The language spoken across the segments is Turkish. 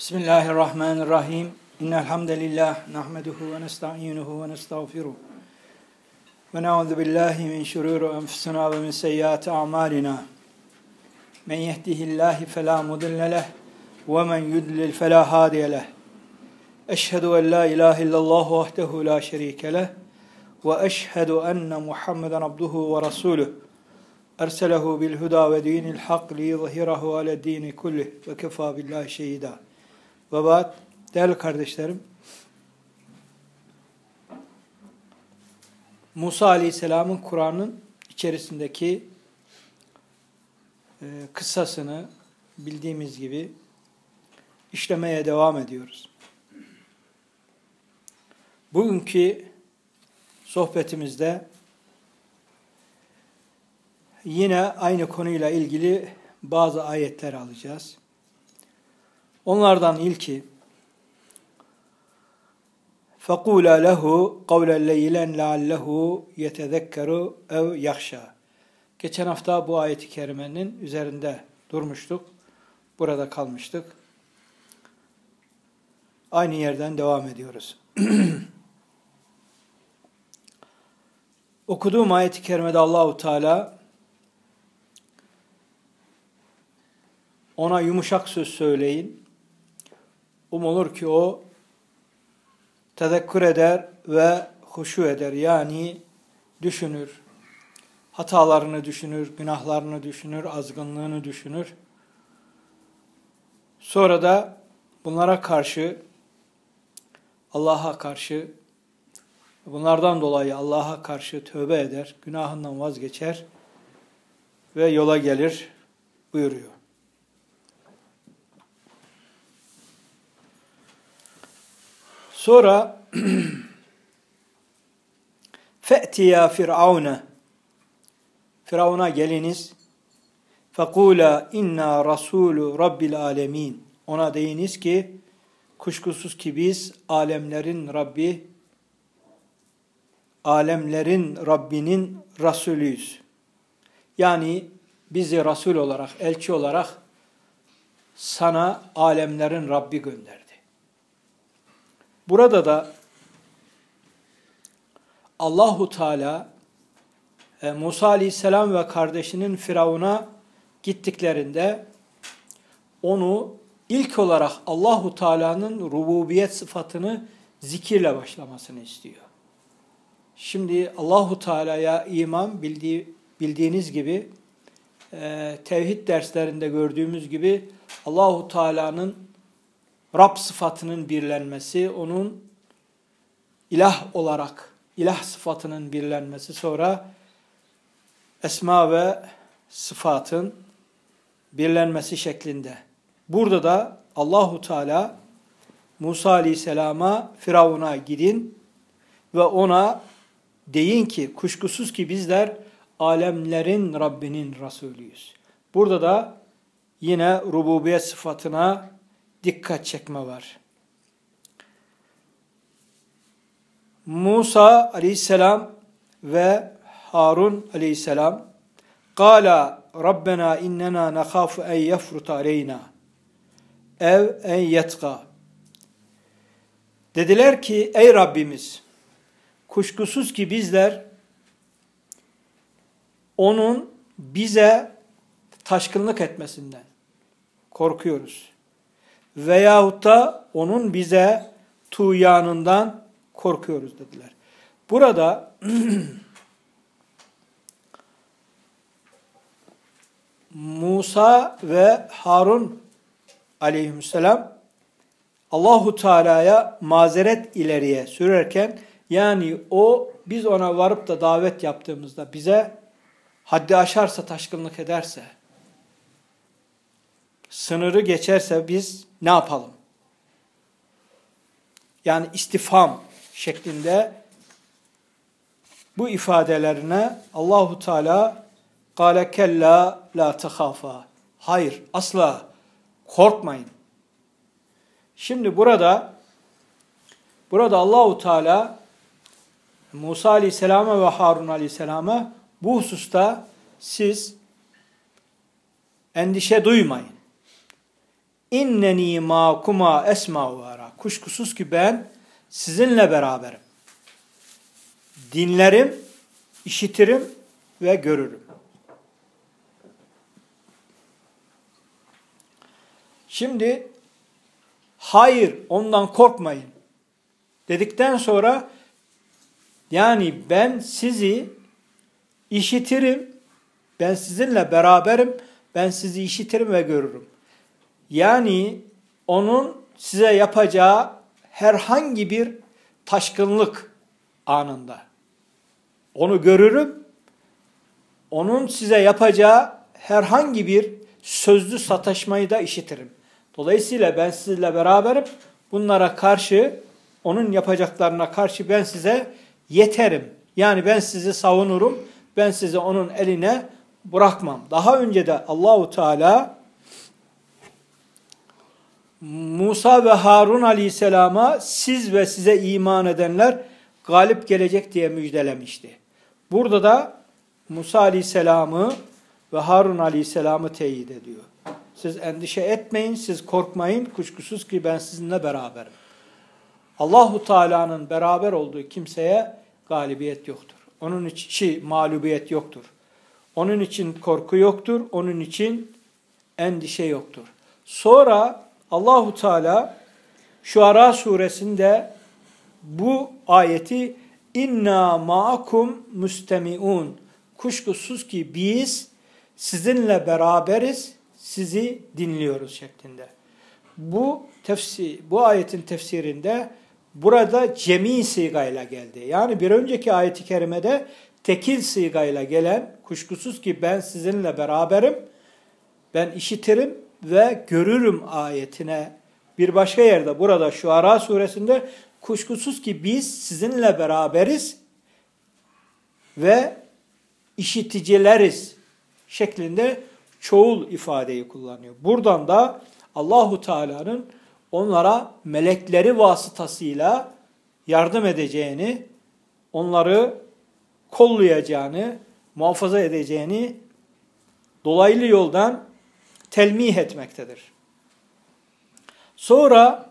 Bismillahirrahmanirrahim. İnnel hamdelellah nahmeduhu ve nestainuhu ve nestağfiruh. Ve na'udzu billahi min şururi enfusina ve min seyyiati a'malina. Men yehdihillahu fela mudille leh ve men yudlil fela hadiye leh. Eşhedü en la ilahe illallah vahdehu la şerike leh ve eşhedü enne Muhammeden abduhu ve resuluh. Erselehu bil huda ve dinil hak li yuzhirahu ala dini kullih ve kefa billahi şehida. Ve ba'd, değerli kardeşlerim, Musa Aleyhisselam'ın Kur'an'ın içerisindeki kıssasını bildiğimiz gibi işlemeye devam ediyoruz. Bugünkü sohbetimizde yine aynı konuyla ilgili bazı ayetler alacağız. Onlardan ilki فَقُولَا لَهُ قَوْلًا لَيْلًا لَعَلَّهُ يَتَذَكَّرُ اَوْ يَخْشَى. Geçen hafta bu ayet-i kerimenin üzerinde durmuştuk. Burada kalmıştık. Aynı yerden devam ediyoruz. Okuduğum ayet-i kerimede Allahu Teala ona yumuşak söz söyleyin. Umulur ki o tezekkür eder ve huşu eder. Yani düşünür, hatalarını düşünür, günahlarını düşünür, azgınlığını düşünür. Sonra da bunlara karşı, Allah'a karşı, bunlardan dolayı Allah'a karşı tövbe eder, günahından vazgeçer ve yola gelir buyuruyor. Sonra فَأْتِيَا فِرْعَوْنَ Firavun'a geliniz. فَقُولَا اِنَّا رَسُولُ رَبِّ الْعَالَمِينَ Ona deyiniz ki, kuşkusuz ki biz alemlerin Rabbi, alemlerin Rabbinin Resulüyüz. Yani bizi Resul olarak, elçi olarak sana alemlerin Rabbi gönderdi. Burada da Allahu Teala Musa Aleyhisselam ve kardeşinin Firavun'a gittiklerinde onu ilk olarak Allahu Teala'nın rububiyet sıfatını zikirle başlamasını istiyor. Şimdi Allahu Teala'ya iman bildiğiniz gibi tevhid derslerinde gördüğümüz gibi Allahu Teala'nın Rab sıfatının birlenmesi, onun ilah olarak, ilah sıfatının birlenmesi, sonra esma ve sıfatın birlenmesi şeklinde. Burada da Allahu Teala Musa Aleyhisselam'a Firavun'a gidin ve ona deyin ki kuşkusuz ki bizler alemlerin Rabbinin Resulüyüz. Burada da yine rububiyet sıfatına dikkat çekme var. Musa Aleyhisselam ve Harun Aleyhisselam "Kâlâ Rabbena innena nekhafu en yefruta aleyna ev en yetgâ." Dediler ki ey Rabbimiz, kuşkusuz ki bizler onun bize taşkınlık etmesinden korkuyoruz. Veyahut da onun bize tuğyanından korkuyoruz dediler. Burada Musa ve Harun aleyhisselam Allahu Teala'ya mazeret ileriye sürerken, yani biz ona varıp da davet yaptığımızda bize haddi aşarsa, taşkınlık ederse, sınırı geçerse biz ne yapalım? Yani istifham şeklinde bu ifadelerine Allahu Teala "Kâle kellâ lâ tehâfâ." Hayır, asla korkmayın. Şimdi burada Allahu Teala Musa Aleyhisselam'a ve Harun Aleyhisselam'a bu hususta siz endişe duymayın. İnneni ma'kuma esma'u ve ara. Kuşkusuz ki ben sizinle beraberim. Dinlerim, işitirim ve görürüm. Şimdi hayır ondan korkmayın dedikten sonra yani ben sizi işitirim, ben sizinle beraberim, ben sizi işitirim ve görürüm. Yani onun size yapacağı herhangi bir taşkınlık anında onu görürüm. Onun size yapacağı herhangi bir sözlü sataşmayı da işitirim. Dolayısıyla ben sizinle beraberim. Bunlara karşı, onun yapacaklarına karşı ben size yeterim. Yani ben sizi savunurum. Ben sizi onun eline bırakmam. Daha önce de Allahu Teala Musa ve Harun Aleyhisselam'a siz ve size iman edenler galip gelecek diye müjdelemişti. Burada da Musa Aleyhisselam'ı ve Harun Aleyhisselam'ı teyit ediyor. Siz endişe etmeyin, siz korkmayın, kuşkusuz ki ben sizinle beraberim. Allahu Teala'nın beraber olduğu kimseye galibiyet yoktur. Onun için mağlubiyet yoktur. Onun için korku yoktur, onun için endişe yoktur. Sonra Allahu Teala Şuara suresinde bu ayeti inna ma'akum mustemi'un. Kuşkusuz ki biz sizinle beraberiz, sizi dinliyoruz şeklinde. Bu ayetin tefsirinde burada cemi sigayla geldi. Yani bir önceki ayeti kerimede tekil sigayla gelen kuşkusuz ki ben sizinle beraberim, ben işitirim ve görürüm ayetine bir başka yerde burada Şuara suresinde kuşkusuz ki biz sizinle beraberiz ve işiticileriz şeklinde çoğul ifadeyi kullanıyor. Buradan da Allahu Teala'nın onlara melekleri vasıtasıyla yardım edeceğini, onları kollayacağını, muhafaza edeceğini dolaylı yoldan telmih etmektedir. Sonra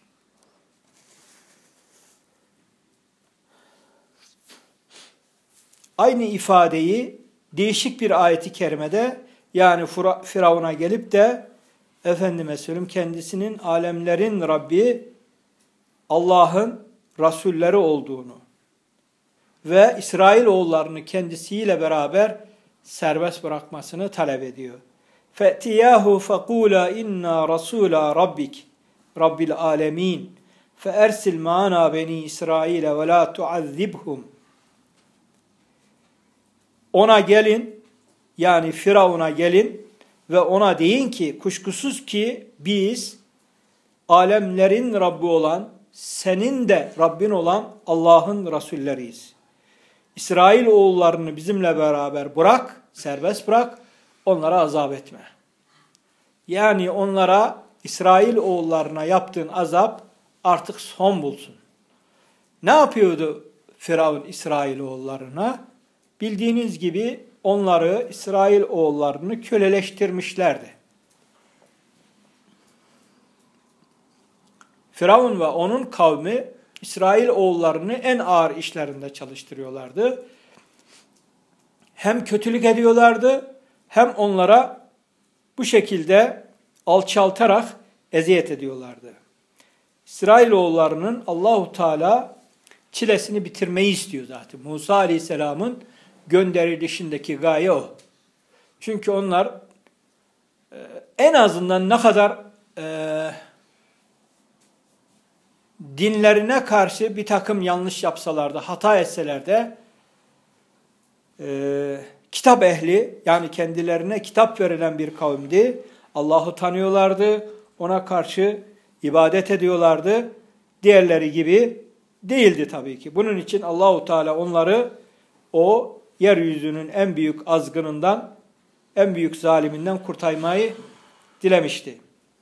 aynı ifadeyi değişik bir ayeti kerimede yani Firavun'a gelip de efendime söyleyeyim kendisinin alemlerin Rabbi Allah'ın Resulleri olduğunu ve İsrailoğullarını kendisiyle beraber serbest bırakmasını talep ediyor. فَأْتِيَاهُ فَقُولَا اِنَّا رَسُولَا رَبِّكِ رَبِّ الْعَالَمِينَ فَاَرْسِلْ مَعَنَا بَنِي إِسْرَائِيلَ وَلَا تُعَذِّبْهُمْ. Ona gelin, yani Firavun'a gelin ve ona deyin ki kuşkusuz ki biz alemlerin Rabbi olan, senin de Rabbin olan Allah'ın Resulleriyiz. İsrail oğullarını bizimle beraber bırak, serbest bırak, onlara azap etme. Yani onlara, İsrail oğullarına yaptığın azap artık son bulsun. Ne yapıyordu Firavun İsrail oğullarına? Bildiğiniz gibi onları, İsrail oğullarını köleleştirmişlerdi. Firavun ve onun kavmi İsrail oğullarını en ağır işlerinde çalıştırıyorlardı. Hem kötülük ediyorlardı, hem onlara bu şekilde alçaltarak eziyet ediyorlardı. İsrailoğullarının Allahu Teala çilesini bitirmeyi istiyor zaten. Musa Aleyhisselam'ın gönderilişindeki gaye o. Çünkü onlar en azından ne kadar dinlerine karşı bir takım yanlış yapsalar da, hata etseler de kitap ehli, yani kendilerine kitap verilen bir kavimdi. Allah'ı tanıyorlardı, ona karşı ibadet ediyorlardı. Diğerleri gibi değildi tabii ki. Bunun için Allahu Teala onları o yeryüzünün en büyük azgınından, en büyük zaliminden kurtarmayı dilemişti.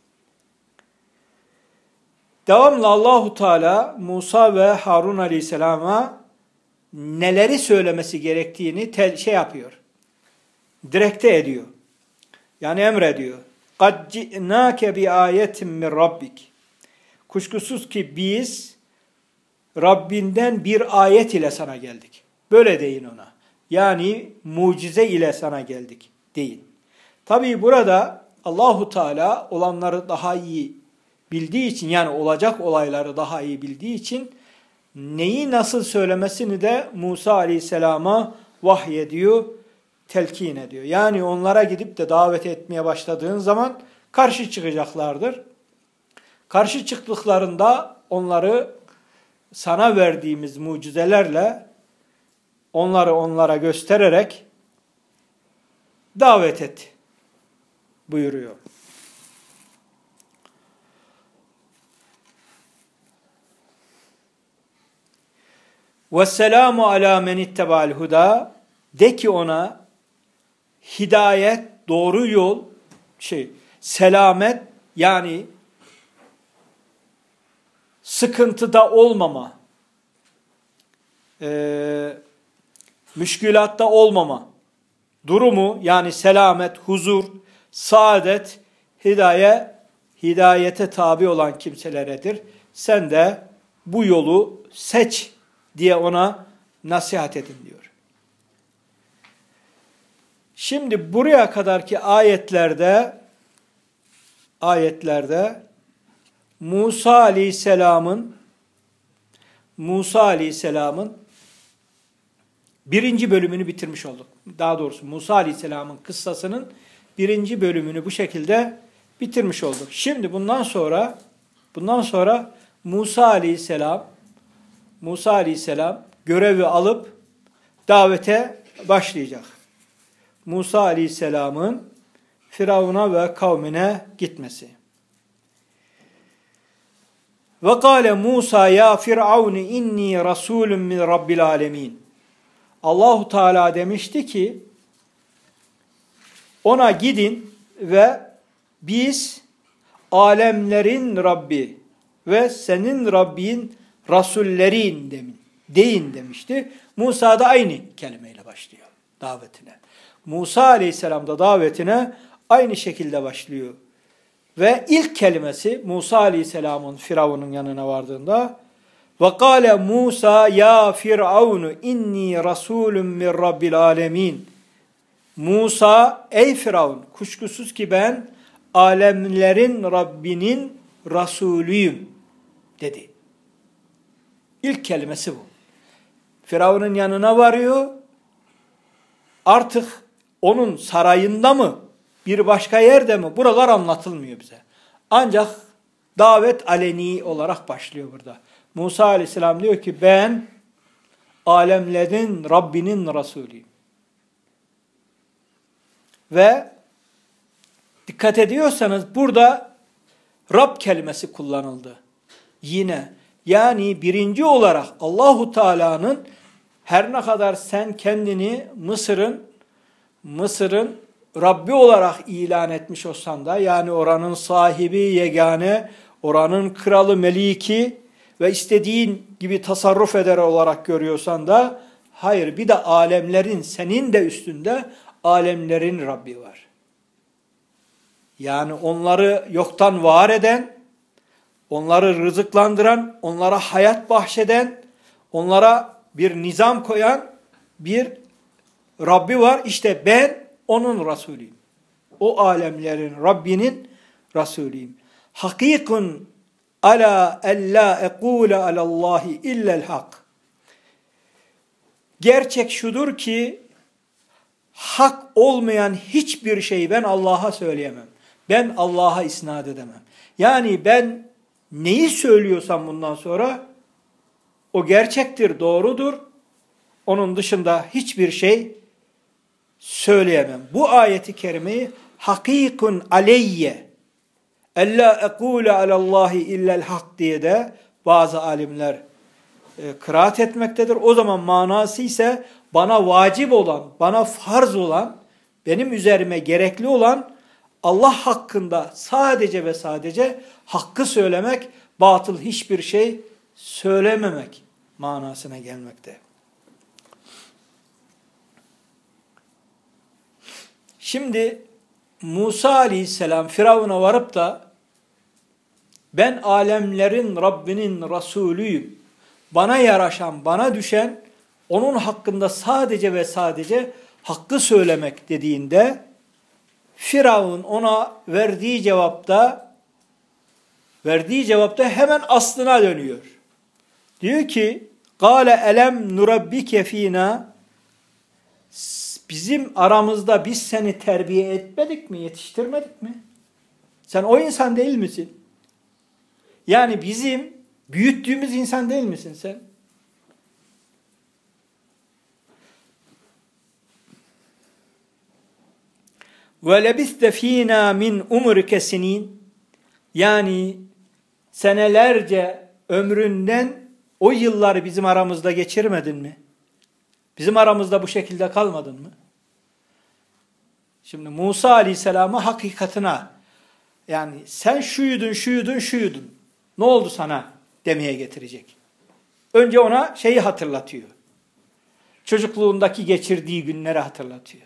Devamlı Allahu Teala Musa ve Harun Aleyhisselam'a neleri söylemesi gerektiğini yapıyor. Direkte ediyor. Yani emrediyor. قَدْ جِئْنَاكَ بِآيَةٍ مِّنْ رَبِّكِ Kuşkusuz ki biz Rabbinden bir ayet ile sana geldik. Böyle deyin ona. Yani mucize ile sana geldik deyin. Tabii burada Allahu Teala olanları daha iyi bildiği için, yani olacak olayları daha iyi bildiği için neyi nasıl söylemesini de Musa Aleyhisselam'a vahyediyor, telkin ediyor. Yani onlara gidip de davet etmeye başladığın zaman karşı çıkacaklardır. Karşı çıktıklarında onları sana verdiğimiz mucizelerle onlara göstererek davet et buyuruyor. وَالسَّلَامُ عَلَى مَنِ اتَّبَعَ الْهُدَى De ki ona hidayet, doğru yol, selamet, yani sıkıntıda olmama, müşkülatta olmama durumu, yani selamet, huzur, saadet, hidayete tabi olan kimseleredir. Sen de bu yolu seç diye ona nasihat edin diyor. Şimdi buraya kadarki ayetlerde Musa Aleyhisselam'ın birinci bölümünü bitirmiş olduk. Daha doğrusu Musa Aleyhisselam'ın kıssasının birinci bölümünü bu şekilde bitirmiş olduk. Şimdi bundan sonra Musa Aleyhisselam görevi alıp davete başlayacak. Musa Aleyhisselam'ın Firavun'a ve kavmine gitmesi. Ve kâle Musa ya Firavun inni rasulun min Rabbil alemin. Allahu Teala demişti ki ona gidin ve biz alemlerin Rabbi ve senin Rabbin rasullerin deyin demişti. Musa da aynı kelimeyle başlıyor davetine. Musa Aleyhisselam da davetine aynı şekilde başlıyor. Ve ilk kelimesi Musa Aleyhisselam'ın Firavun'un yanına vardığında وَقَالَ Musa ya Firavunu inni rasulun min Rabbil alemin. Musa ey Firavun, kuşkusuz ki ben alemlerin Rabbinin Resulüyüm dedi. İlk kelimesi bu. Firavun'un yanına varıyor. Artık onun sarayında mı, bir başka yerde mi? Buralar anlatılmıyor bize. Ancak davet aleni olarak başlıyor burada. Musa Aleyhisselam diyor ki ben alemlerin Rabbinin Resulüyüm. Ve dikkat ediyorsanız burada Rab kelimesi kullanıldı. Yine yani birinci olarak Allahu Teala'nın her ne kadar sen kendini Mısır'ın Rabbi olarak ilan etmiş olsan da, yani oranın sahibi, yegane, oranın kralı, meliki ve istediğin gibi tasarruf eder olarak görüyorsan da, hayır, bir de alemlerin, senin de üstünde alemlerin Rabbi var. Yani onları yoktan var eden, onları rızıklandıran, onlara hayat bahşeden, onlara bir nizam koyan bir Rabbi var. İşte ben onun Resulüyüm. O alemlerin Rabbinin Resulüyüm. Hakikun ala ella ekule alallahi illel hak. Gerçek şudur ki hak olmayan hiçbir şeyi ben Allah'a söyleyemem. Ben Allah'a isnat edemem. Yani ben neyi söylüyorsam bundan sonra o gerçektir, doğrudur. Onun dışında hiçbir şey söyleyemem. Bu ayeti kerimeyi hakikun aleyye ella ekule alallahi illel hak diye de bazı alimler kıraat etmektedir. O zaman manası ise bana vacip olan, bana farz olan, benim üzerime gerekli olan Allah hakkında sadece ve sadece hakkı söylemek, batıl hiçbir şey söylememek manasına gelmekte. Şimdi Musa aleyhisselam Firavun'a varıp da ben alemlerin Rabbinin Resulüyüm. Bana yaraşan, bana düşen onun hakkında sadece ve sadece hakkı söylemek dediğinde Firavun ona verdiği cevapta hemen aslına dönüyor. Diyor ki: "Kâle elem nurabbike fînâ" Bizim aramızda biz seni terbiye etmedik mi, yetiştirmedik mi? Sen o insan değil misin? Yani bizim büyüttüğümüz insan değil misin sen? وَلَبِثْتَ ف۪ينَا مِنْ اُمُرِكَ سِن۪ينَ Yani senelerce ömründen o yılları bizim aramızda geçirmedin mi? Bizim aramızda bu şekilde kalmadın mı? Şimdi Musa Aleyhisselam'a hakikatine, yani sen şuydun, ne oldu sana demeye getirecek. Önce ona şeyi hatırlatıyor. Çocukluğundaki geçirdiği günleri hatırlatıyor.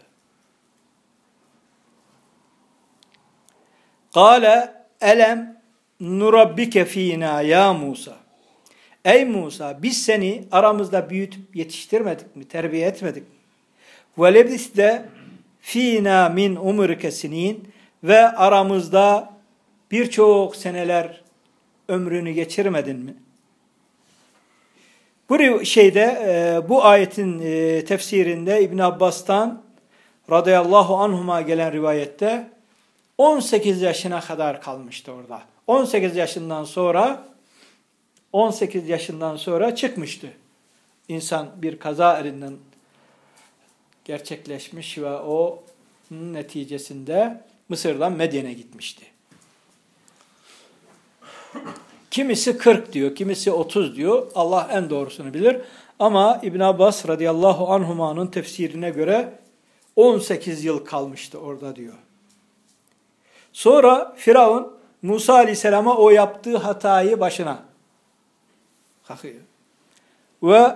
Kâle elem nurabbike fînâ ya Musa. Ey Musa, biz seni aramızda büyütüp yetiştirmedik mi, terbiye etmedik mi? Ve lebiste fînâ min umrike sinin ve aramızda birçok seneler ömrünü geçirmedin mi? Bu ayetin tefsirinde İbn Abbas'tan radıyallahu anhuma gelen rivayette 18 yaşına kadar kalmıştı orada. 18 yaşından sonra çıkmıştı. İnsan bir kaza erinden gerçekleşmiş ve o neticesinde Mısır'dan Medyen'e gitmişti. Kimisi 40 diyor, kimisi 30 diyor. Allah en doğrusunu bilir. Ama İbn Abbas radıyallahu anhuma'nın tefsirine göre 18 yıl kalmıştı orada diyor. Sonra Firavun Musa aleyhisselama o yaptığı hatayı başına kalkıyor. Ve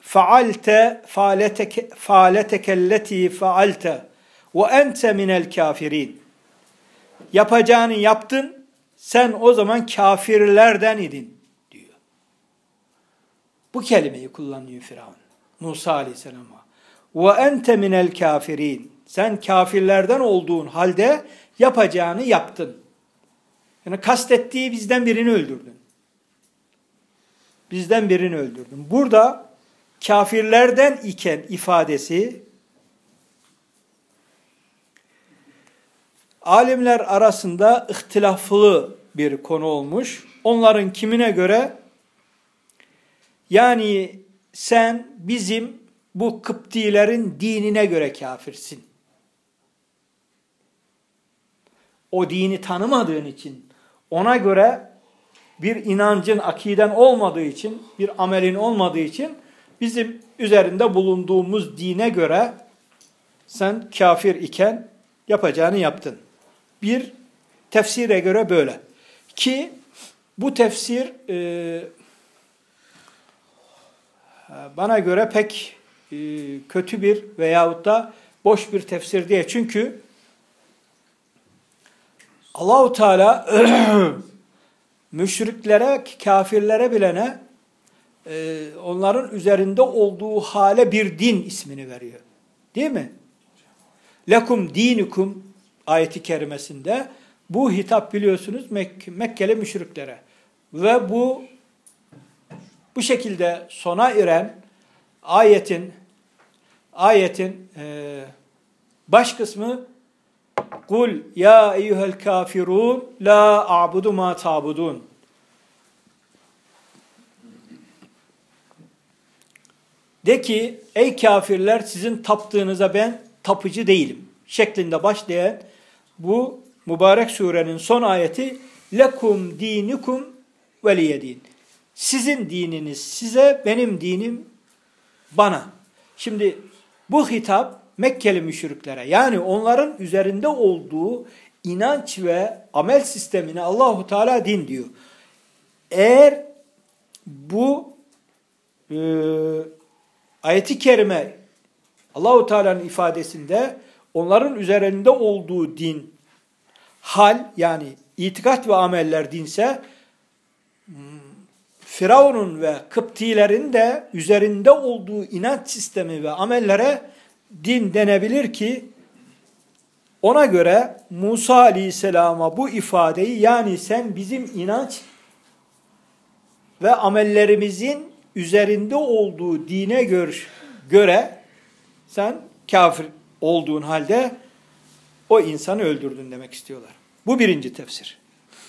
faaleteke faalte ve ente minel kafirin. Yapacağını yaptın, sen o zaman kafirlerden idin diyor. Bu kelimeyi kullanıyor Firavun Musa aleyhisselama. Ve ente minel kafirin. Sen kafirlerden olduğun halde yapacağını yaptın. Yani kastettiği bizden birini öldürdün. Burada kafirlerden iken ifadesi alimler arasında ihtilaflı bir konu olmuş. Onların kimine göre yani sen bizim bu Kıptilerin dinine göre kafirsin. O dini tanımadığın için, ona göre bir inancın, akiden olmadığı için, bir amelin olmadığı için bizim üzerinde bulunduğumuz dine göre sen kafir iken yapacağını yaptın. Bir tefsire göre böyle. Ki bu tefsir bana göre pek kötü bir veyahut da boş bir tefsir değil. Çünkü Allah-u Teala müşriklere, kafirlere bilene onların üzerinde olduğu hale bir din ismini veriyor. Değil mi? Lekum dinukum ayeti kerimesinde bu hitap biliyorsunuz Mekkeli müşriklere. Ve bu şekilde sona eren ayetin baş kısmı Kul ya eyyuhel kafirun la a'budu ma ta'budun. De ki ey kafirler sizin taptığınıza ben tapıcı değilim şeklinde başlayan bu mübarek surenin son ayeti lekum dinukum veliyedin. Sizin dininiz size, benim dinim bana. Şimdi bu hitap Mekkeli müşriklere, yani onların üzerinde olduğu inanç ve amel sistemine Allahu Teala din diyor. Eğer bu ayeti kerime Allahu Teala'nın ifadesinde onların üzerinde olduğu din hal, yani itikat ve ameller dinse, Firavun'un ve Kıptilerin de üzerinde olduğu inanç sistemi ve amellere din denebilir ki, ona göre Musa Aleyhisselam'a bu ifadeyi, yani sen bizim inanç ve amellerimizin üzerinde olduğu dine göre sen kafir olduğun halde o insanı öldürdün demek istiyorlar. Bu birinci tefsir.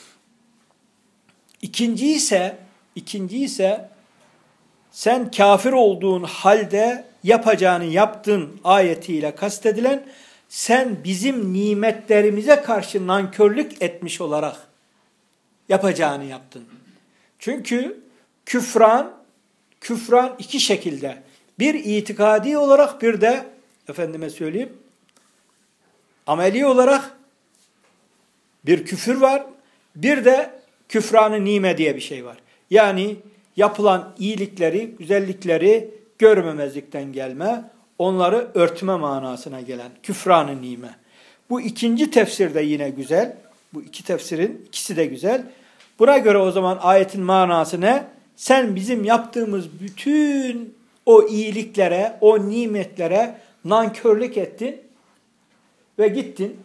İkinci ise sen kafir olduğun halde yapacağını yaptın ayetiyle kastedilen, sen bizim nimetlerimize karşı nankörlük etmiş olarak yapacağını yaptın. Çünkü küfran iki şekilde. Bir itikadi olarak, bir de efendime söyleyeyim ameli olarak bir küfür var. Bir de küfranı nime diye bir şey var. Yani yapılan iyilikleri, güzellikleri görmemezlikten gelme, onları örtme manasına gelen küfranı nime. Bu ikinci tefsir de yine güzel. Bu iki tefsirin ikisi de güzel. Buna göre o zaman ayetin manası ne? Sen bizim yaptığımız bütün o iyiliklere, o nimetlere nankörlük ettin ve gittin.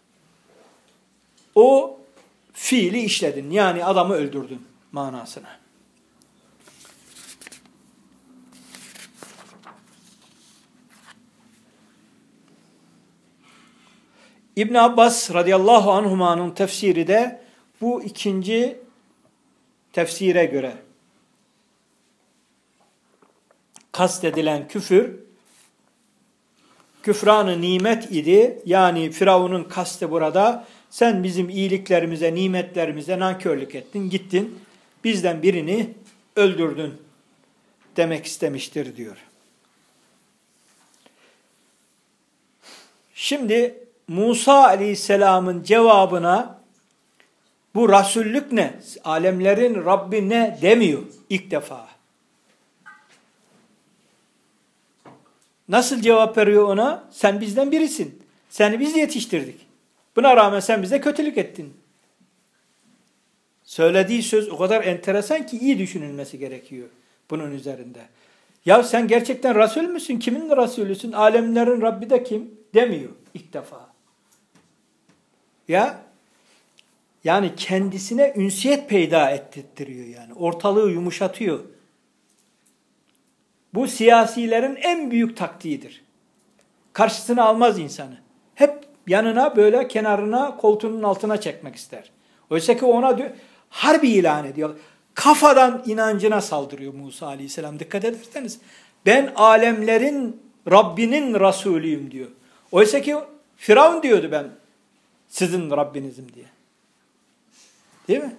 O fiili işledin. Yani adamı öldürdün manasına. İbn Abbas radıyallahu anhuma'nın tefsiri de bu ikinci tefsire göre kastedilen küfran-ı nimet idi. Yani Firavun'un kastı burada, sen bizim iyiliklerimize, nimetlerimize nankörlük ettin, gittin, bizden birini öldürdün demek istemiştir diyor. Şimdi Musa Aleyhisselam'ın cevabına bu Resullük ne, alemlerin Rabbi ne demiyor ilk defa. Nasıl cevap veriyor ona? Sen bizden birisin. Seni biz yetiştirdik. Buna rağmen sen bize kötülük ettin. Söylediği söz o kadar enteresan ki iyi düşünülmesi gerekiyor bunun üzerinde. Ya sen gerçekten Resul müsün? Kimin Resulüsün? Alemlerin Rabbi de kim? Demiyor ilk defa. Ya yani kendisine ünsiyet peyda ettirtiyor yani. Ortalığı yumuşatıyor. Bu siyasilerin en büyük taktiğidir. Karşısına almaz insanı. Hep yanına böyle kenarına, koltuğunun altına çekmek ister. Oysa ki ona diyor, harbi ilan ediyor. Kafadan inancına saldırıyor Musa Aleyhisselam. Dikkat ederseniz. Ben alemlerin Rabbinin Resulüyüm diyor. Oysa ki Firavun diyordu ben sizin Rabbinizim diye. Değil mi?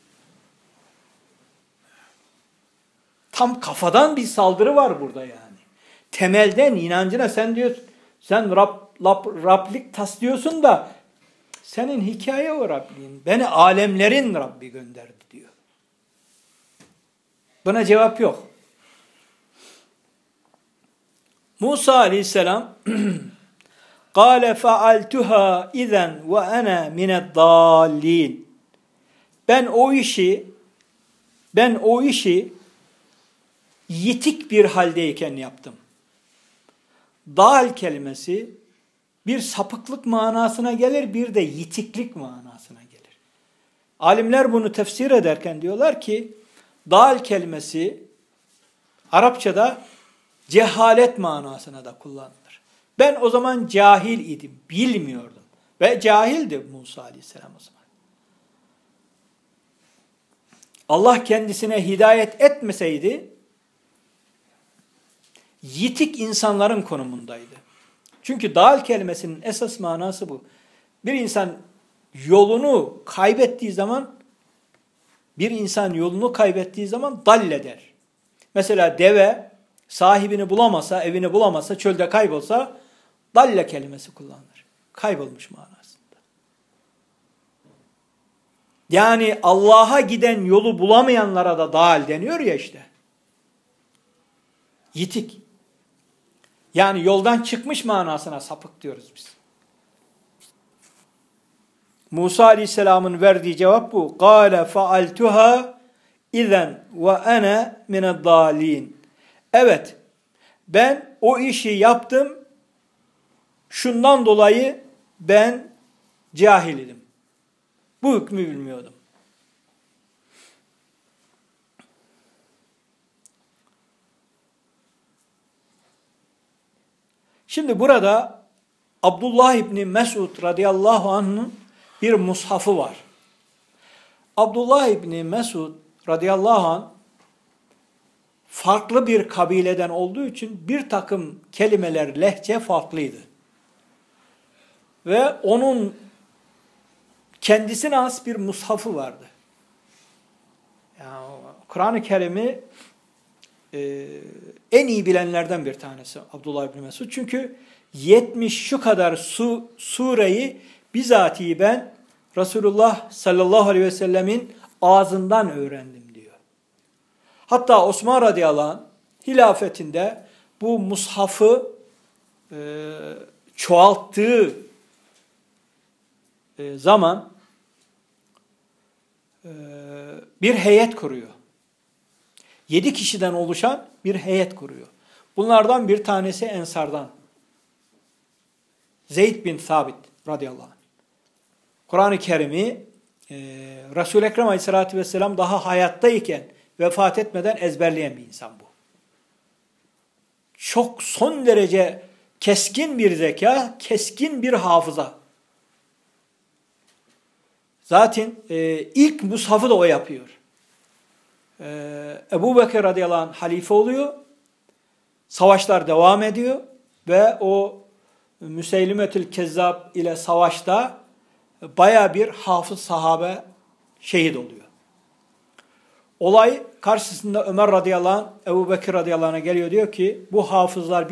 Tam kafadan bir saldırı var burada yani. Temelden inancına sen diyorsun, sen Rablik taslıyorsun da senin hikaye o Rabbin. Beni alemlerin Rabbi gönderdi diyor. Buna cevap yok. Musa Aleyhisselam قَالَ فَعَلْتُهَا اِذَنْ وَاَنَا مِنَ الضَّالِّينَ Ben o işi yitik bir haldeyken yaptım. Dal kelimesi bir sapıklık manasına gelir, bir de yitiklik manasına gelir. Alimler bunu tefsir ederken diyorlar ki, dal kelimesi Arapçada cehalet manasına da kullanılır. Ben o zaman cahil idim, bilmiyordum. Ve cahildi Musa Aleyhisselam o zaman. Allah kendisine hidayet etmeseydi, yitik insanların konumundaydı. Çünkü dal kelimesinin esas manası bu. Bir insan yolunu kaybettiği zaman dalle der. Mesela deve sahibini bulamasa, evini bulamasa, çölde kaybolsa dalle kelimesi kullanılır. Kaybolmuş manasında. Yani Allah'a giden yolu bulamayanlara da dal deniyor ya işte. Yitik. Yani yoldan çıkmış manasına sapık diyoruz biz. Musa Aleyhisselam'ın verdiği cevap bu. Kâle fealtuha izen ve ene mineddâlin. Evet, ben o işi yaptım. Şundan dolayı ben cahil idim. Bu hükmü bilmiyordum. Şimdi burada Abdullah İbni Mesud radıyallahu anh'ın bir mushafı var. Abdullah İbni Mesud radıyallahu anh farklı bir kabileden olduğu için bir takım kelimeler, lehçe farklıydı. Ve onun kendisine has bir mushafı vardı. Yani Kur'an-ı Kerim'i en iyi bilenlerden bir tanesi Abdullah İbni Mesud. Çünkü 70 şu kadar sureyi bizatihi ben Resulullah sallallahu aleyhi ve sellemin ağzından öğrendim diyor. Hatta Osman radıyallahu anh hilafetinde bu mushafı çoğalttığı zaman bir heyet kuruyor. 7 kişiden oluşan bir heyet kuruyor. Bunlardan bir tanesi Ensardan. Zeyd bin Sabit radıyallahu anh. Kur'an-ı Kerim'i Resul-i Ekrem aleyhissalatü vesselam daha hayattayken vefat etmeden ezberleyen bir insan bu. Çok son derece keskin bir zeka, keskin bir hafıza. Zaten ilk mushafı da o yapıyor. Ebu Bekir radıyallahu anh halife oluyor. Savaşlar devam ediyor. Ve o Müseylimetül Kezzab ile savaşta baya bir hafız sahabe şehit oluyor. Olay karşısında Ömer radıyallahu anh, Ebu Bekir radıyallahu anh'a geliyor, diyor ki bu hafızlar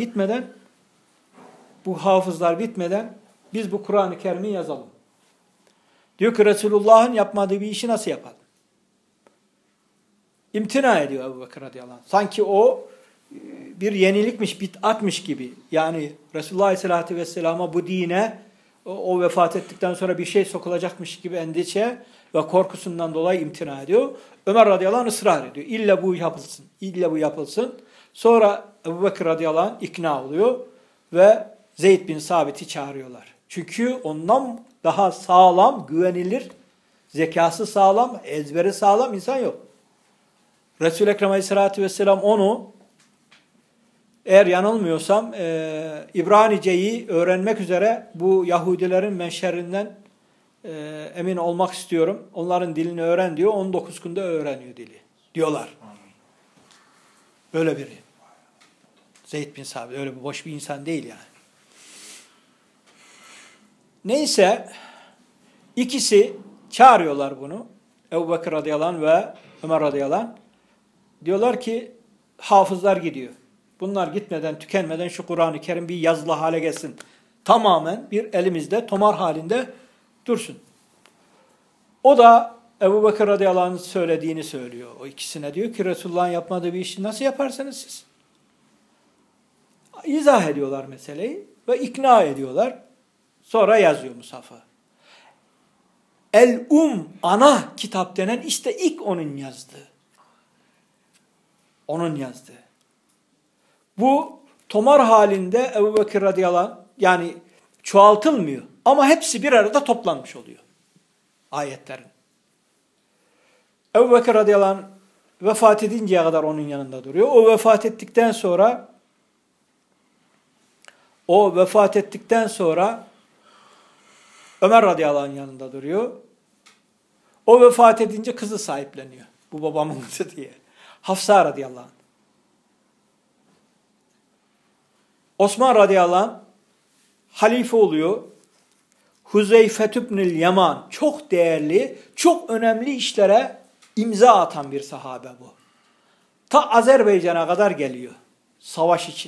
bitmeden biz bu Kur'an-ı Kerim'i yazalım. Diyor ki Resulullah'ın yapmadığı bir işi nasıl yapalım? İmtina ediyor Ebu Bekir radıyallahu anh. Sanki o bir yenilikmiş, bid'atmış gibi. Yani Resulullah aleyhissalatü vesselama bu dine o vefat ettikten sonra bir şey sokulacakmış gibi endişe ve korkusundan dolayı imtina ediyor. Ömer radıyallahu anh ısrar ediyor. İlla bu yapılsın, illa bu yapılsın. Sonra Ebu Bekir radıyallahu anh ikna oluyor ve Zeyd bin Sabit'i çağırıyorlar. Çünkü ondan daha sağlam, güvenilir, zekası sağlam, ezberi sağlam insan yok. Resul-i Ekrem aleyhissalatü vesselam onu, eğer yanılmıyorsam İbranice'yi öğrenmek üzere bu Yahudilerin menşerinden emin olmak istiyorum. Onların dilini öğren diyor. 19 günde öğreniyor dili. Diyorlar. Öyle biri. Zeyd bin Sabit öyle boş bir insan değil yani. Neyse ikisi çağırıyorlar bunu. Ebu Bekir radıyallahu anh ve Ömer radıyallahu anh. Diyorlar ki hafızlar gidiyor. Bunlar gitmeden, tükenmeden şu Kur'an-ı Kerim bir yazılı hale gelsin. Tamamen bir elimizde, tomar halinde dursun. O da Ebu Bekir radıyallahu anh'ın söylediğini söylüyor. O ikisine diyor ki Resulullah'ın yapmadığı bir işi nasıl yaparsınız siz? İzah ediyorlar meseleyi ve ikna ediyorlar. Sonra yazıyor mushafı. Ana kitap denen işte ilk onun yazdığı. Onun yazdığı. Bu tomar halinde Ebu Bekir radıyallahu anh, yani çoğaltılmıyor ama hepsi bir arada toplanmış oluyor ayetlerin. Ebu Bekir radıyallahu anh vefat edinceye kadar onun yanında duruyor. O vefat ettikten sonra Ömer radıyallahu anh yanında duruyor. O vefat edince kızı sahipleniyor. Bu babamın kızı diye. Hafsa radıyallahu anh. Osman radıyallahu anh halife oluyor. Huzeyfe ibnül Yaman çok değerli, çok önemli işlere imza atan bir sahabe bu. Ta Azerbaycan'a kadar geliyor savaş için.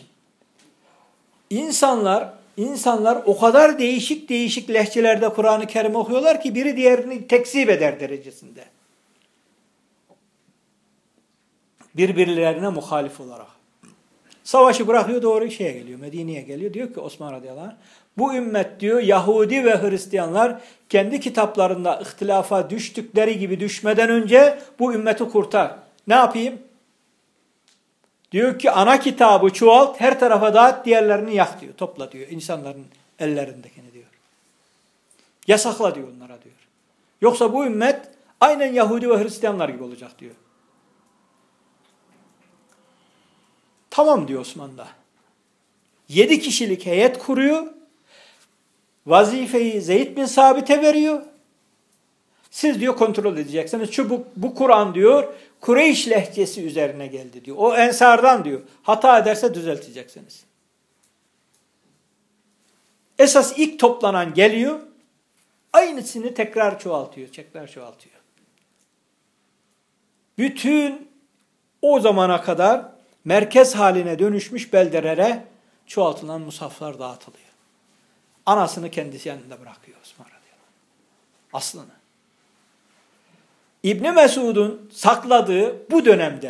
İnsanlar o kadar değişik lehçelerde Kur'an-ı Kerim okuyorlar ki biri diğerini tekzip eder derecesinde. Birbirlerine muhalif olarak. Savaşı bırakıyor, doğru şeye geliyor, Medine'ye geliyor. Diyor ki Osman radıyallahu anh, bu ümmet diyor Yahudi ve Hristiyanlar kendi kitaplarında ihtilafa düştükleri gibi düşmeden önce bu ümmeti kurtar. Ne yapayım? Diyor ki ana kitabı çoğalt, her tarafa dağıt, diğerlerini yak diyor. Topla diyor insanların ellerindekini diyor. Yasakla diyor onlara diyor. Yoksa bu ümmet aynen Yahudi ve Hristiyanlar gibi olacak diyor. Tamam diyor Osman da. 7 kişilik heyet kuruyor. Vazifeyi Zeyd bin Sabit'e veriyor. Siz diyor kontrol edeceksiniz. Bu Kur'an diyor Kureyş lehçesi üzerine geldi diyor. O ensardan diyor. Hata ederse düzelteceksiniz. Esas ilk toplanan geliyor. Aynısını tekrar çoğaltıyor. Bütün o zamana kadar merkez haline dönüşmüş beldelere çoğaltılan musaflar dağıtılıyor. Anasını kendisi yanında bırakıyor Osman radıyallahu anh. Aslını. İbn Mesud'un sakladığı bu dönemde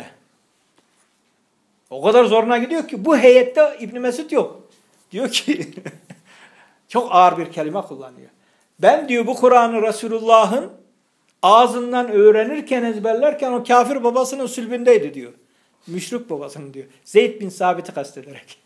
o kadar zoruna gidiyor ki bu heyette İbn Mesud yok. Diyor ki çok ağır bir kelime kullanıyor. Ben diyor bu Kur'an'ı Resulullah'ın ağzından öğrenirken, ezberlerken o kafir babasının sülbündeydi diyor. Müşrik babasının diyor. Zeyd bin Sabit'i kastederek.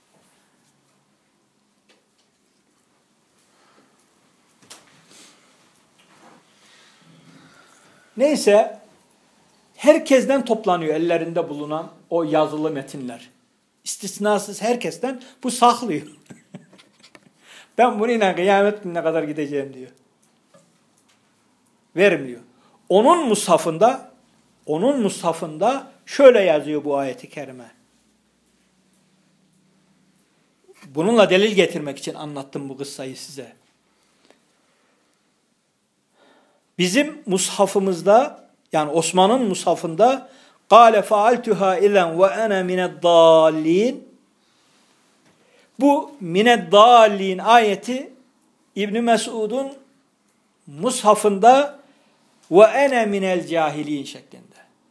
Neyse herkesten toplanıyor ellerinde bulunan o yazılı metinler. İstisnasız herkesten bu saklıyor. Ben bununla kıyamet gününe kadar gideceğim diyor. Vermiyor. Onun mushafında şöyle yazıyor bu ayeti kerime. Bununla delil getirmek için anlattım bu kıssayı size. Bizim mushafımızda, yani Osman'ın mushafında قَالَ فَعَلْتُهَا اِذَنْ وَاَنَا مِنَ الضَّالِّينَ Bu mineddallin ayeti İbn Mesud'un mushafında ve ene minel cahilin şeklinde.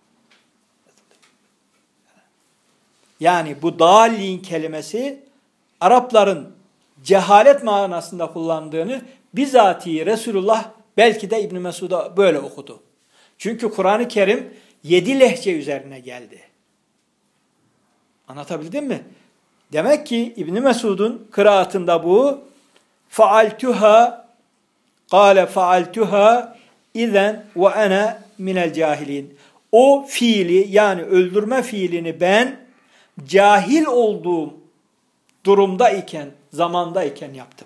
Yani bu dallin kelimesi Arapların cehalet manasında kullandığını bizatihi Resulullah belki de İbn Mesud'a böyle okudu. Çünkü Kur'an-ı Kerim 7 lehçe üzerine geldi. Anlatabildim mi? Demek ki İbn Mesud'un kıraatında bu faaltuha qale faaltuha izen ve ana minel cahilin. O fiili, yani öldürme fiilini ben cahil olduğum durumdayken, zamandayken yaptım.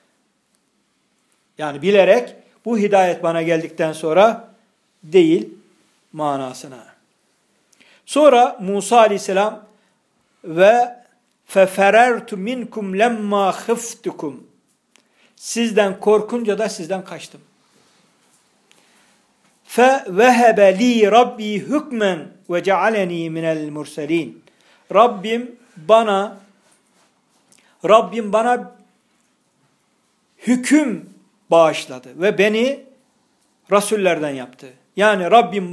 Yani bilerek bu hidayet bana geldikten sonra değil manasına. Sonra Musa aleyhisselam ve feferertu minkum lemma khiftukum. Sizden korkunca da sizden kaçtım. Fe vehebe li rabbi hükmen ve cealeni minel murselin. Rabbim bana hüküm bağışladı ve beni rasullerden yaptı. Yani Rabbim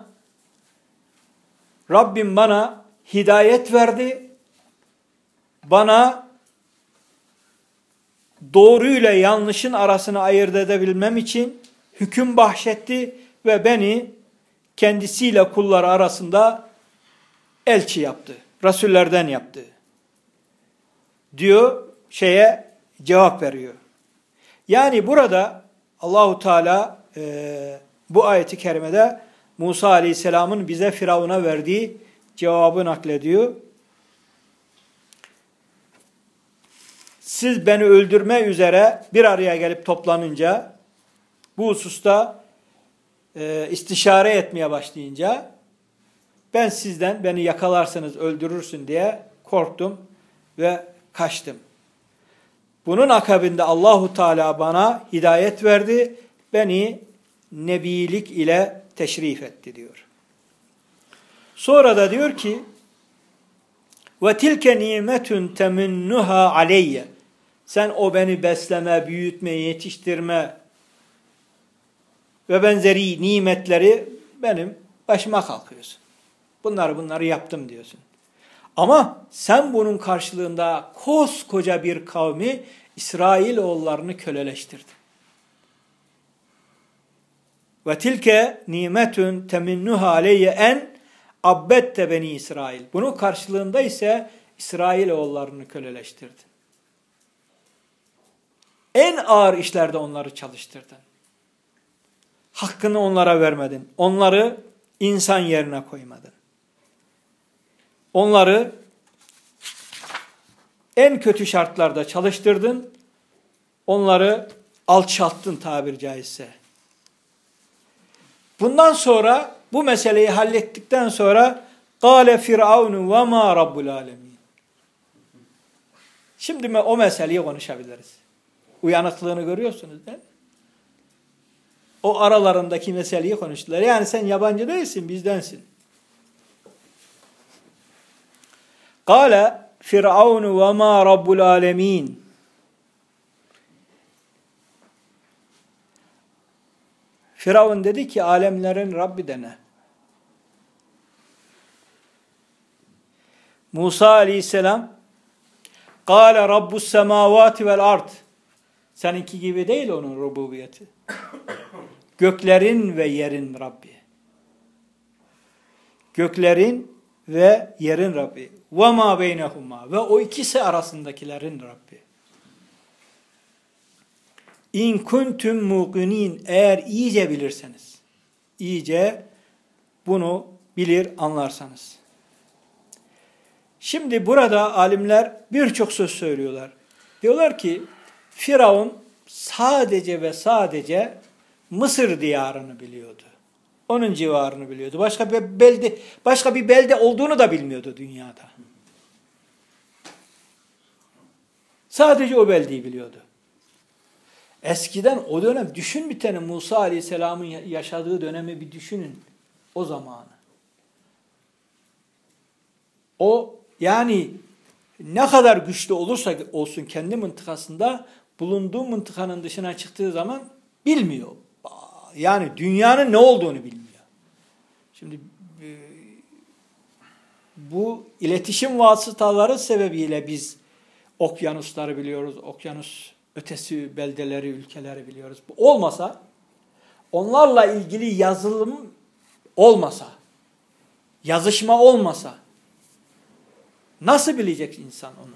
bana hidayet verdi. Bana doğruyla yanlışın arasını ayırt edebilmem için hüküm bahşetti ve beni kendisiyle kullar arasında elçi yaptı. Rasullerden yaptı. Diyor, cevap veriyor. Yani burada Allahu Teala bu ayeti kerimede Musa Aleyhisselam'ın bize Firavun'a verdiği cevabı naklediyor. Siz beni öldürme üzere bir araya gelip toplanınca, bu hususta istişare etmeye başlayınca, ben sizden beni yakalarsanız öldürürsün diye korktum ve kaçtım. Bunun akabinde Allahu Teala bana hidayet verdi, beni nebilik ile teşrif etti diyor. Sonra da diyor ki ve tilke nimetun teminnuha aleyye. Sen o beni besleme, büyütme, yetiştirme ve benzeri nimetleri benim başıma kalkıyorsun. Bunları yaptım diyorsun. Ama sen bunun karşılığında koskoca bir kavmi, İsrailoğullarını köleleştirdin. Ve tilke nimetun teminnuha aleyye en abbette beni İsrail. Bunun karşılığında ise İsrailoğullarını köleleştirdin. En ağır işlerde onları çalıştırdın. Hakkını onlara vermedin. Onları insan yerine koymadın. Onları en kötü şartlarda çalıştırdın. Onları alçalttın tabiri caizse. Bundan sonra bu meseleyi hallettikten sonra قَالَ فِرْعَوْنُ وَمَا رَبُّ الْعَالَمِينَ. Şimdi o meseleyi konuşabiliriz. Uyanıklığını görüyorsunuz değil mi? O aralarındaki meseleyi konuştular. Yani sen yabancı değilsin, bizdensin. قَالَ فِرْعَوْنُ وَمَا رَبُّ الْعَالَمِينَ. Firavun dedi ki alemlerin Rabbi de ne? Musa aleyhisselam قَالَ رَبُّ السَّمَاوَاتِ وَالْاَرْضِ. Seninki gibi değil onun rububiyeti. Göklerin ve yerin Rabbi. Göklerin ve yerin Rabbi. وَمَا بَيْنَهُمَا. Ve o ikisi arasındakilerin Rabbi. İn kuntum muqinin, eğer iyice bilirseniz, iyice bunu bilir anlarsanız. Şimdi burada alimler birçok söz söylüyorlar. Diyorlar ki Firavun sadece ve sadece Mısır diyarını biliyordu. Onun civarını biliyordu. Başka bir belde olduğunu da bilmiyordu dünyada. Sadece o beldeyi biliyordu. Eskiden o dönem, düşün bir tane Musa Aleyhisselam'ın yaşadığı dönemi bir düşünün. O zamanı. O yani ne kadar güçlü olursa olsun kendi mıntıkasında, bulunduğu mıntıkanın dışına çıktığı zaman bilmiyor. Yani dünyanın ne olduğunu bilmiyor. Şimdi bu iletişim vasıtaları sebebiyle biz okyanusları biliyoruz, okyanus ötesi beldeleri, ülkeleri biliyoruz. Bu olmasa, onlarla ilgili yazılım olmasa, yazışma olmasa, nasıl bilecek insan onu?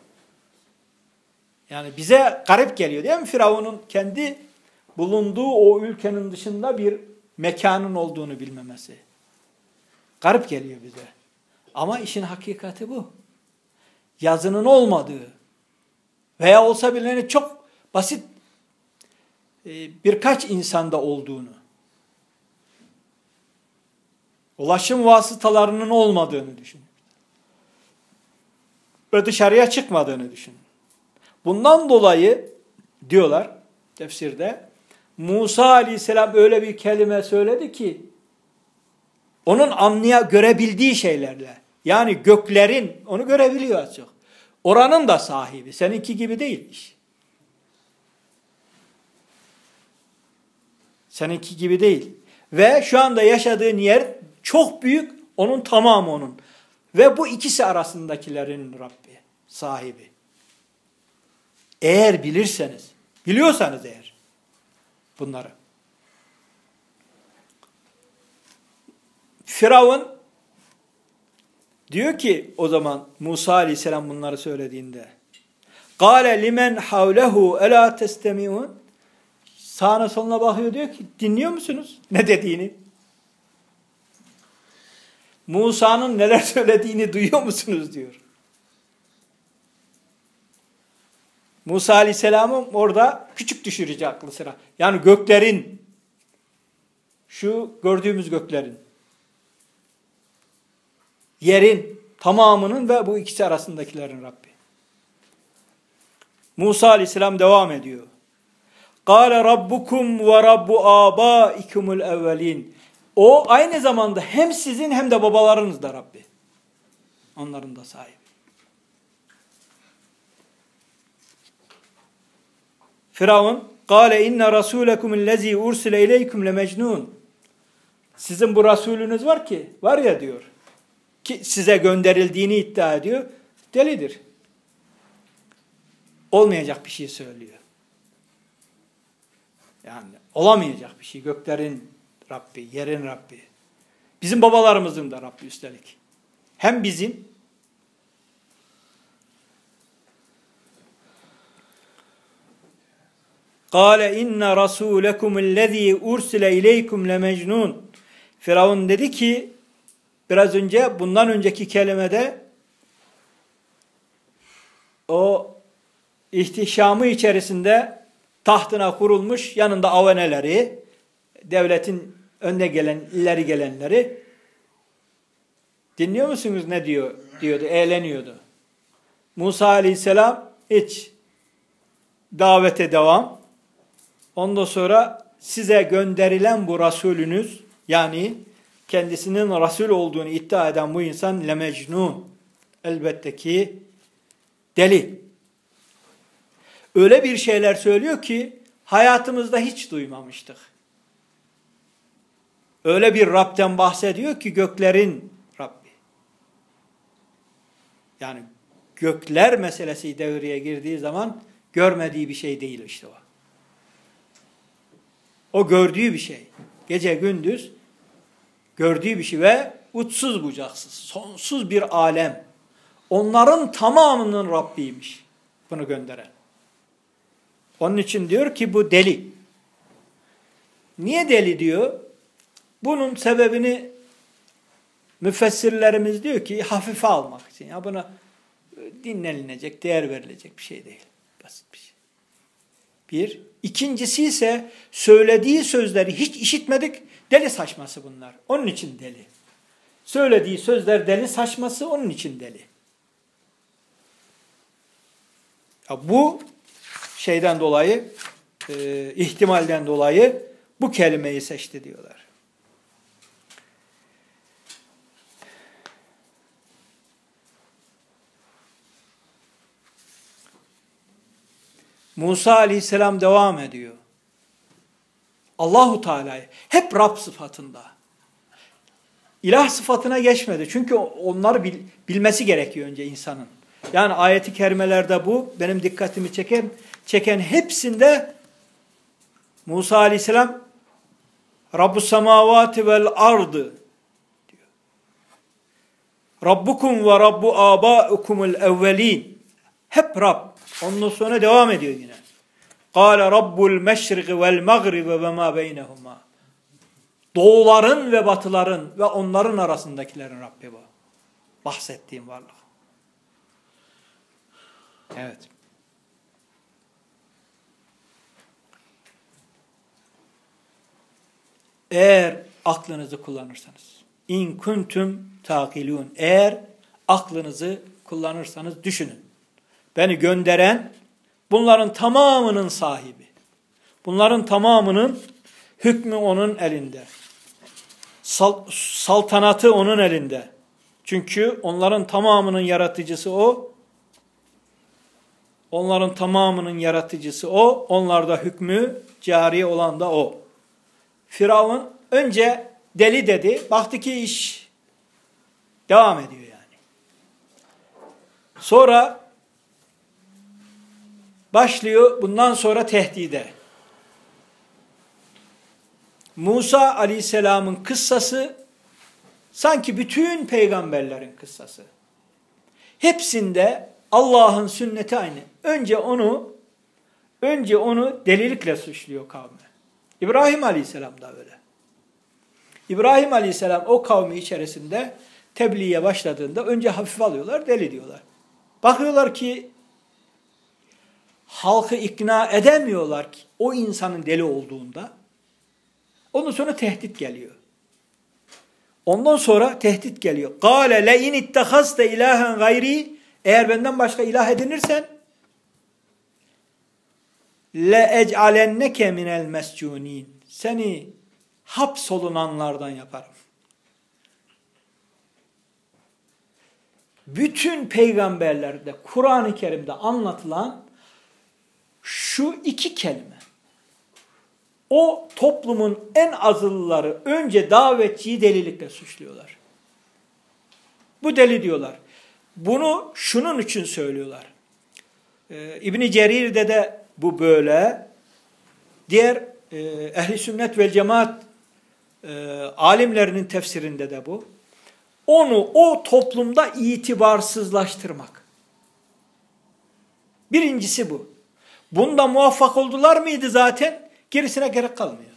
Yani bize garip geliyor değil mi? Firavun'un kendi bulunduğu o ülkenin dışında bir mekanın olduğunu bilmemesi. Garip geliyor bize. Ama işin hakikati bu. Yazının olmadığı veya olsa bile çok basit birkaç insanda olduğunu, ulaşım vasıtalarının olmadığını düşünün. Ve dışarıya çıkmadığını düşünün. Bundan dolayı diyorlar tefsirde, Musa Aleyhisselam öyle bir kelime söyledi ki, onun görebildiği şeylerle, yani göklerin, onu görebiliyor açık. Oranın da sahibi, seninki gibi değilmiş. Seninki gibi değil. Ve şu anda yaşadığın yer çok büyük, onun tamamı onun. Ve bu ikisi arasındakilerin Rabbi, sahibi. Eğer bilirseniz, biliyorsanız eğer bunları. Firavun diyor ki o zaman Musa Aleyhisselam bunları söylediğinde قَالَ لِمَنْ حَوْلَهُ اَلَا تَسْتَمِعُونَ. Sağına soluna bakıyor, diyor ki dinliyor musunuz ne dediğini? Musa'nın neler söylediğini duyuyor musunuz diyor. Musa Aleyhisselam'ı orada küçük düşürecek aklı sıra. Yani göklerin, şu gördüğümüz göklerin, yerin tamamının ve bu ikisi arasındakilerin Rabbi. Musa Aleyhisselam devam ediyor. قَالَ رَبُّكُمْ وَرَبُّ آبَائِكُمُ الْاَوَّلِينَ. O aynı zamanda hem sizin hem de babalarınız da Rabbi. Onların da sahibi. Firavun قَالَ اِنَّ رَسُولَكُمُ الَّذ۪ي اُرْسِلَ اِلَيْكُمْ لَمَجْنُونَ. Sizin bu Resulünüz var ya diyor. size gönderildiğini iddia ediyor. Delidir. Olmayacak bir şey söylüyor. Yani olamayacak bir şey. Göklerin Rabbi, yerin Rabbi. Bizim babalarımızın da Rabbi üstelik. Hem bizim قَالَ اِنَّ رَسُولَكُمُ الَّذ۪ي اُرْسِلَ اِلَيْكُمْ لَمَجْنُونَ Firavun dedi ki, biraz önce bundan önceki kelimede o ihtişamı içerisinde tahtına kurulmuş, yanında aveneleri, devletin önde gelen, ileri gelenleri, dinliyor musunuz ne diyor? Diyordu, eğleniyordu. Musa aleyhisselam hiç davete devam. Ondan sonra size gönderilen bu Resulünüz, yani kendisinin Resul olduğunu iddia eden bu insan lemecnun. Elbette ki deli. Öyle bir şeyler söylüyor ki hayatımızda hiç duymamıştık. Öyle bir Rab'den bahsediyor ki göklerin Rabbi. Yani gökler meselesi devreye girdiği zaman görmediği bir şey değil işte o. O gördüğü bir şey. Gece gündüz gördüğü bir şey ve uçsuz bucaksız, sonsuz bir alem. Onların tamamının Rabbiymiş bunu gönderen. Onun için diyor ki bu deli. Niye deli diyor? Bunun sebebini müfessirlerimiz diyor ki hafife almak için. Ya buna dinlenilecek, değer verilecek bir şey değil. Basit bir şey. Bir. İkincisi ise söylediği sözleri hiç işitmedik. Deli saçması bunlar. Onun için deli. Söylediği sözler deli saçması, onun için deli. Ya bu şeyden dolayı, ihtimalden dolayı bu kelimeyi seçti diyorlar. Musa aleyhisselam devam ediyor. Allahu Teala'yı hep Rab sıfatında. İlah sıfatına geçmedi. Çünkü onları bilmesi gerekiyor önce insanın. Yani ayeti kerimelerde bu benim dikkatimi çeken hepsinde Musa aleyhisselam Rabbus semavati vel ardı diyor. Rabbukum ve Rabbu abaukumul evvelin. Hep Rab. Ondan sonra devam ediyor yine. Kâle Rabbul meşriki vel mağribi ve mâ beynehumâ. Doğuların ve batıların ve onların arasındakilerin Rabbi bu. Bahsettiğim varlık. Evet. Eğer aklınızı kullanırsanız, in kuntum taqilun, eğer aklınızı kullanırsanız düşünün. Beni gönderen bunların tamamının sahibi. Bunların tamamının hükmü onun elinde. Saltanatı onun elinde. Çünkü onların tamamının yaratıcısı o. Onların tamamının yaratıcısı o. Onlarda hükmü cari olan da o. Firavun önce deli dedi. Baktı ki iş devam ediyor yani. Sonra başlıyor bundan sonra tehdide. Musa aleyhisselamın kıssası sanki bütün peygamberlerin kıssası. Hepsinde Allah'ın sünneti aynı. Önce onu delilikle suçluyor kavmi. İbrahim aleyhisselam da öyle. İbrahim aleyhisselam o kavmi içerisinde tebliğe başladığında önce hafif alıyorlar, deli diyorlar. Bakıyorlar ki halkı ikna edemiyorlar ki o insanın deli olduğunda. Ondan sonra tehdit geliyor. Ondan sonra tehdit geliyor. قَالَ لَاِنْ اِتَّخَزْتَ اِلَٰهًا غَيْرِي Eğer benden başka ilah edinirsen لَاَجْعَلَنَّكَ مِنَ الْمَسْجُونِينَ Seni hapsolunanlardan yaparım. Bütün peygamberlerde, Kur'an-ı Kerim'de anlatılan şu iki kelime. O toplumun en azıllıları önce davetçiyi delilikle suçluyorlar. Bu deli diyorlar. Bunu şunun için söylüyorlar. İbn-i Cerir'de de bu böyle. Diğer ehli sünnet vel cemaat alimlerinin tefsirinde de bu. Onu o toplumda itibarsızlaştırmak. Birincisi bu. Bunda muvaffak oldular mıydı zaten? Gerisine gerek kalmıyor.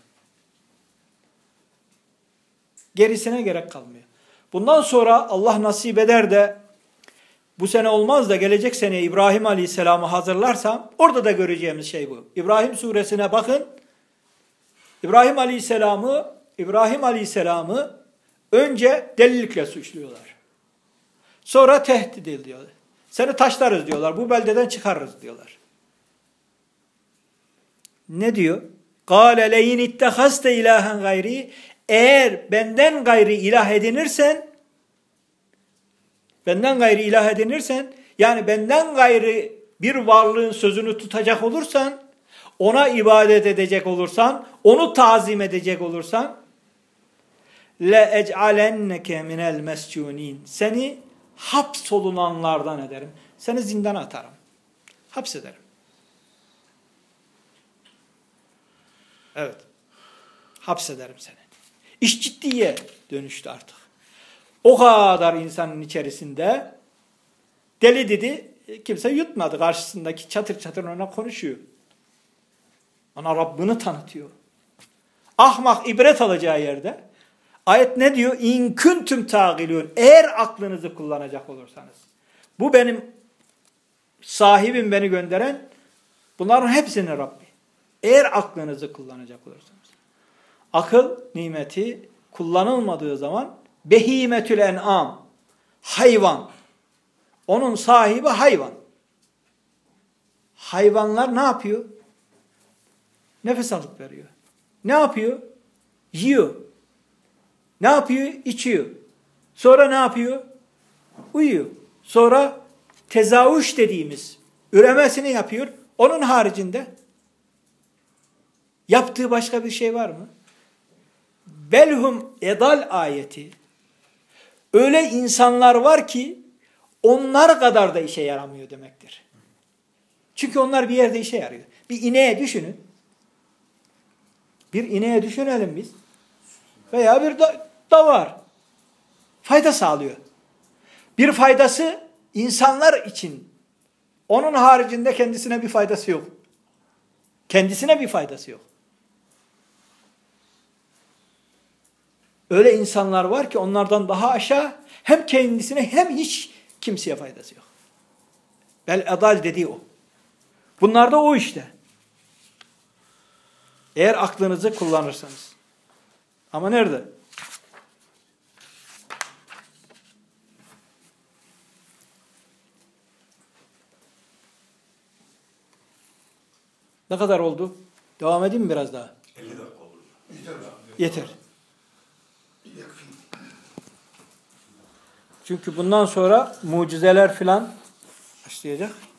Gerisine gerek kalmıyor. Bundan sonra Allah nasip eder de bu sene olmaz da gelecek sene İbrahim Aleyhisselam'ı hazırlarsam orada da göreceğimiz şey bu. İbrahim suresine bakın. İbrahim Aleyhisselam'ı önce delilikle suçluyorlar. Sonra tehdit ediyorlar. Seni taşlarız diyorlar. Bu beldeden çıkarırız diyorlar. Ne diyor? قَالَ لَيْنِ اتَّخَزْتَ اِلَٰهًا غَيْرِي Eğer benden gayri ilah edinirsen, yani benden gayri bir varlığın sözünü tutacak olursan, ona ibadet edecek olursan, onu tazim edecek olursan, لَاَجْعَلَنَّكَ مِنَ الْمَسْجُونِينَ Seni hapsolunanlardan ederim. Seni zindana atarım. Hapsederim. Evet. Hapsederim seni. İş ciddiye dönüştü artık. O kadar insanın içerisinde deli dedi, kimse yutmadı. Karşısındaki çatır çatır ona konuşuyor. Ona Rabbini tanıtıyor. Ahmak ibret alacağı yerde ayet ne diyor? İn kuntum tağilun. Eğer aklınızı kullanacak olursanız. Bu benim sahibim, beni gönderen, bunların hepsinin Rabbi. Eğer aklınızı kullanacak olursanız. Akıl nimeti kullanılmadığı zaman behimetül en'am, hayvan. Onun sahibi hayvan. Hayvanlar ne yapıyor? Nefes alıp veriyor. Ne yapıyor? Yiyor. Ne yapıyor? İçiyor. Sonra ne yapıyor? Uyuyor. Sonra tezavüş dediğimiz üremesini yapıyor. Onun haricinde yaptığı başka bir şey var mı? Belhum edal ayeti. Öyle insanlar var ki onlar kadar da işe yaramıyor demektir. Çünkü onlar bir yerde işe yarıyor. Bir ineğe düşünün. Bir ineğe düşünelim biz. Veya bir davar. Fayda sağlıyor. Bir faydası insanlar için. Onun haricinde kendisine bir faydası yok. Kendisine bir faydası yok. Öyle insanlar var ki onlardan daha aşağı, hem kendisine hem hiç kimseye faydası yok. Bel edal dediği o. Bunlar da o işte. Eğer aklınızı kullanırsanız. Ama nerede? Ne kadar oldu? Devam edeyim mi biraz daha? 50 dakika olur. Yeter. Çünkü bundan sonra mucizeler filan başlayacak.